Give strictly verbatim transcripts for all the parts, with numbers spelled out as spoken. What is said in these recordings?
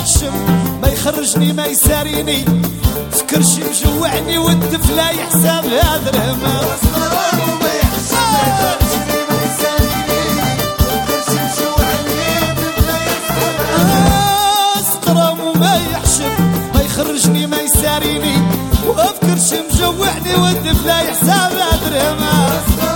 يحشم ما يخرجني ما يساريني فكرشي مجوعني والدف لا يحسب هذا الهم خرجني ما يساريني وافكرش مجوعني والدف لا يحساب درهما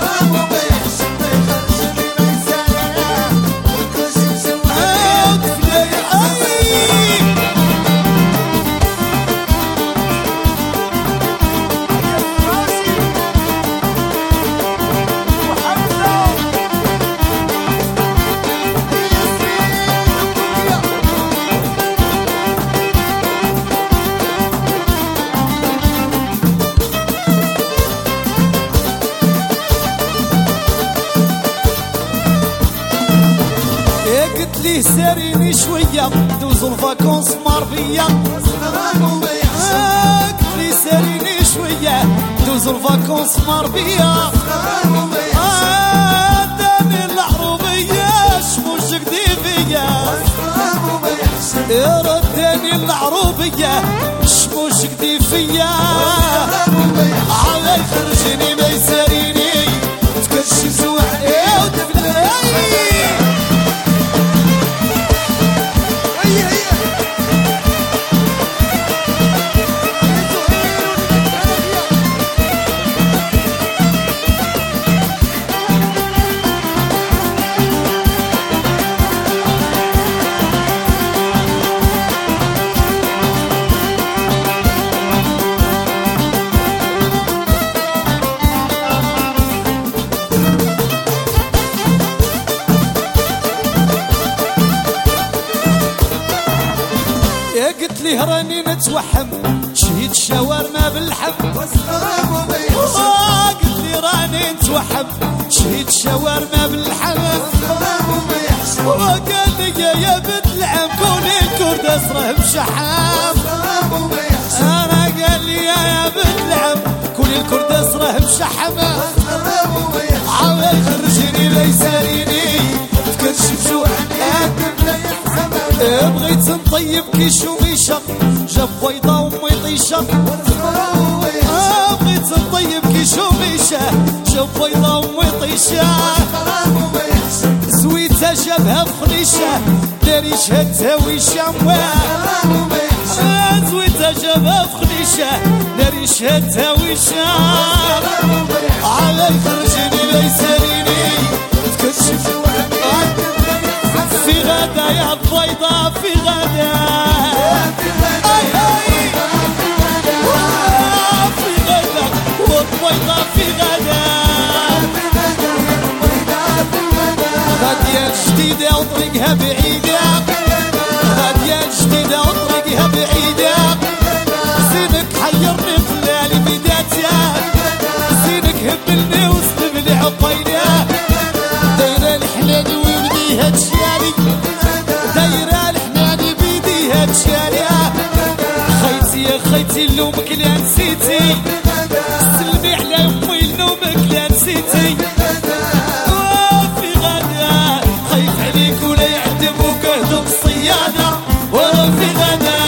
ليه ساريني شوية دوز الفاكونس ماربية قلت لي ساريني شوية دوز الفاكونس ماربية داني العروبية شموش جدي فيا رداني العروبية شموش جدي فيا على يخرجني ما يساريني تكشف زوحني ودفلي قلت لي راني نتوحم شهيد الشاورما باللحم قلت لي راني نتوحم شهيد الشاورما باللحم وقال لي يا بنت العم كوني الكرد اسره بشحام انا قال لي يا بنت العم كوني الكرد اسره بشحام عاود خرجني لا يساريني فكرش بجوعني بغيت نطيب كي شوميشة جاب بيضة ومي طيشة بغيت نطيب كي شوميشة جاب بيضة ومي طيشة زويتها جابها بخنيشة داري شهدتها ويشاموها زويتها جابها بخنيشة داري شهدتها ويشام على يخرجني لا يساريني تكشف في غدا يا البيضة في غدا اي اي في غدا والبيضة في غدا غادية جديدة وطريقها بعيدة غادية جديدة وطريقها بعيدة زينك حيرني في الليالي بدايتها زينك هبلني وسلبني عقيدة دايرة الحلال ويبديها تشالي دايرة الحناني بيديها تشالي خيتي يا خيتي لومك لا نسيتي سلمي على امي لومك لا نسيتي وفي غدا خايف عليك ولا يعدموك اهدم الصيادة ورا في غدا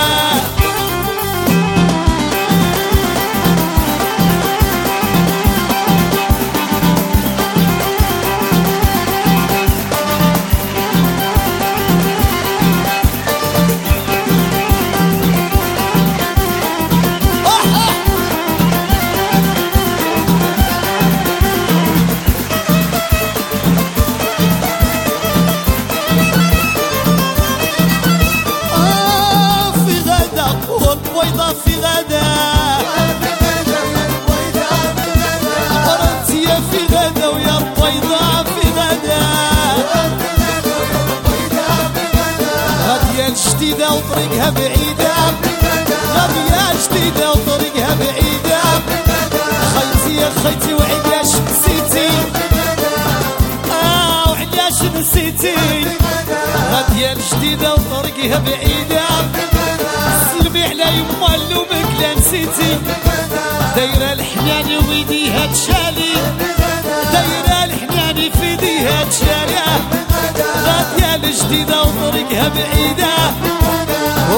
والبيضة في غدا ورنت يا في غدا ويا البيضة في غدا غادية جديدة وطريقها بعيدة غادية جديدة وطريقها بعيدة خيتي يا خيتي وعلاش نسيتي اه وعلاش نسيتي غادية جديدة وطريقها بعيدة سلمي على يما لومك لا نسيتي دايرة الحناني ويديها تشالي دايرة الحناني في يديها تشالي غادية الجديدة وطريقها بعيدة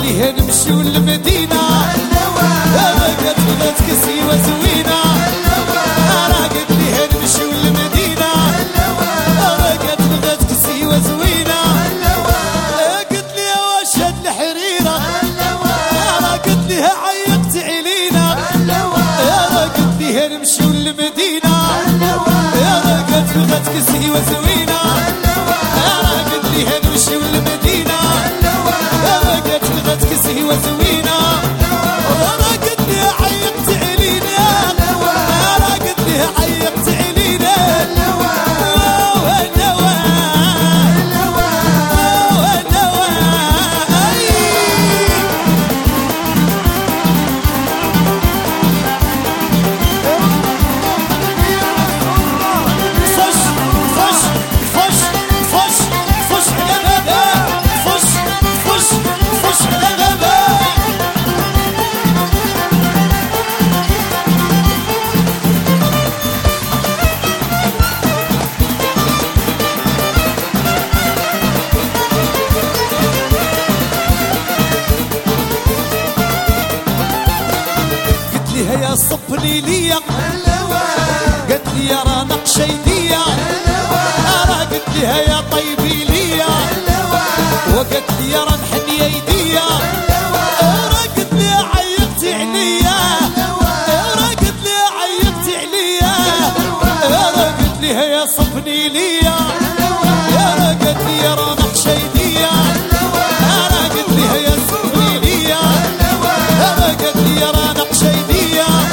لي هنمشيو للمدينة بغات بغات كسيوة زوينة راه قالت لي هنمشيو للمدينة بغات بغات كسيوة زوينة قلت لي واش هاد الحريرة راه قلت لي عيقت علينا راه قلت لي هنمشيو للمدينة راه قالت بغات كسيوة زوينة راه قلت لي هنمشيو للمدينة بغات بغات كسيوة زوينة راه قلت لي عيقت علينا راه قلت لي عيقت علينا هيا صبني ليا قالت لي يا راه نقشة يديا راه قلت لي هيا طيبي ليا وقالت لي يا راه نحني يديا راه قلت لي عيقتي عليا راه قلت لي عيقتي عليا راه قلت لي هيا صبني ليا راه قالت لي يا راه نقشة يديا راه قلت لي هيا صبني ليا راه قالت لي يا راه نقشة يديا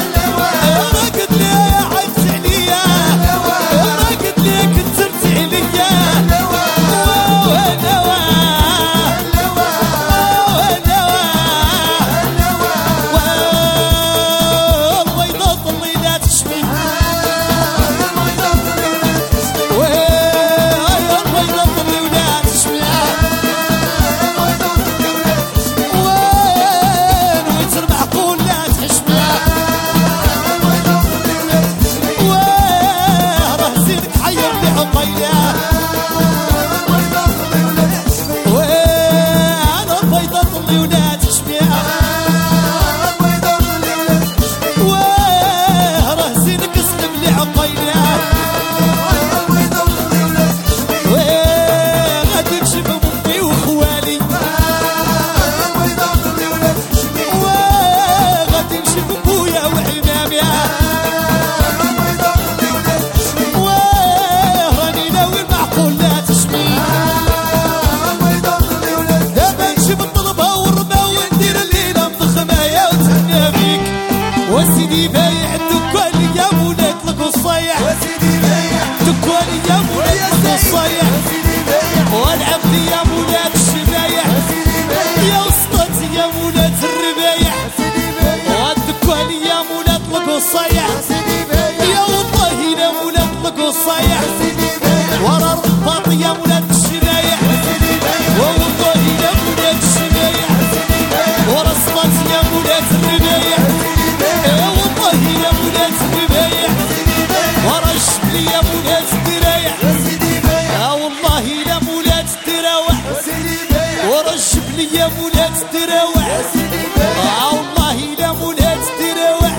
وسيدي بايع الدكان يا مولاي اطلق الصيح وسيدي بايع الدكان يا مولاي اطلق الصيح والعبد يا مولاي الشبايح يا وسطات يا مولاي الربايح والدكان يا مولاي اطلق الصيح يا والله يا مولاي اطلق الصيح ورا الرباط يا مولاي الشبايح والله يا مولاي الشبايح ورا الصلاه يا مولاي الربايح يا مولاي الربايح ورا الشبل يا مولاي الدرايح يا والله يا مولاي الدراوح ورا الشبل يا مولاي الدراوح يا والله يا مولاي الدراوح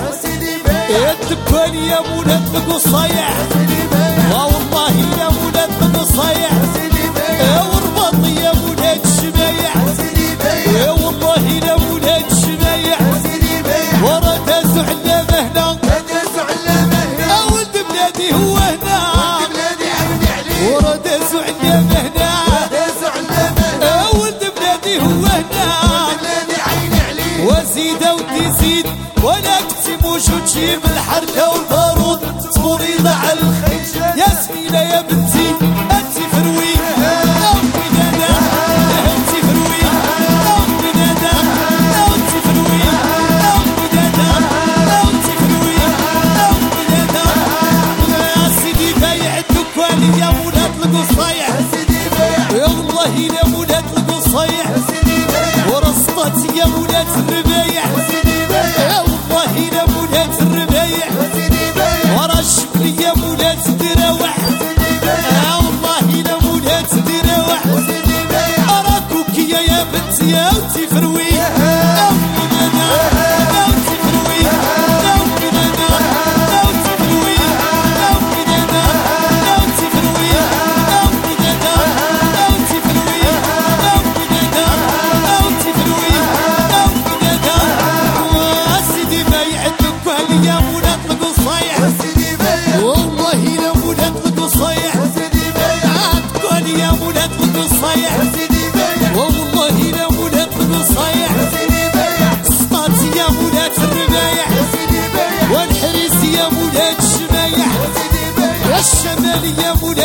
الدكان يا مولاي اطلق الصيح يا والله يا مولاي اطلق الصيح يا والرباط يا مولاي الشبايح يا والله يا مولاي الشبايح ورا دازو علامه هنا ولد بلادي هو هنا ورا دازو علامه هنا ولد بلادي هو هنا وزيد ودي زيد ولا كنتي موجود جيب الحركه والبارود صبوري على الخير يا سميله يا بنتي انت فروي امي دادا انت فروي امي دادا انت فروي امي دادا انت فروي امي دادا يا سيدي بايع الدكان يا مولاي اطلق الصيح يا والله يا مولاي اطلق الصيح ورا السطات يا مولاي الربايح يا والله يا مولاي الربايح ورا الشبل يا مولاي الدراوح يا والله يا مولاي الدراوح اراكوك يا بنتي يا وتي فروي الشمالية مولاي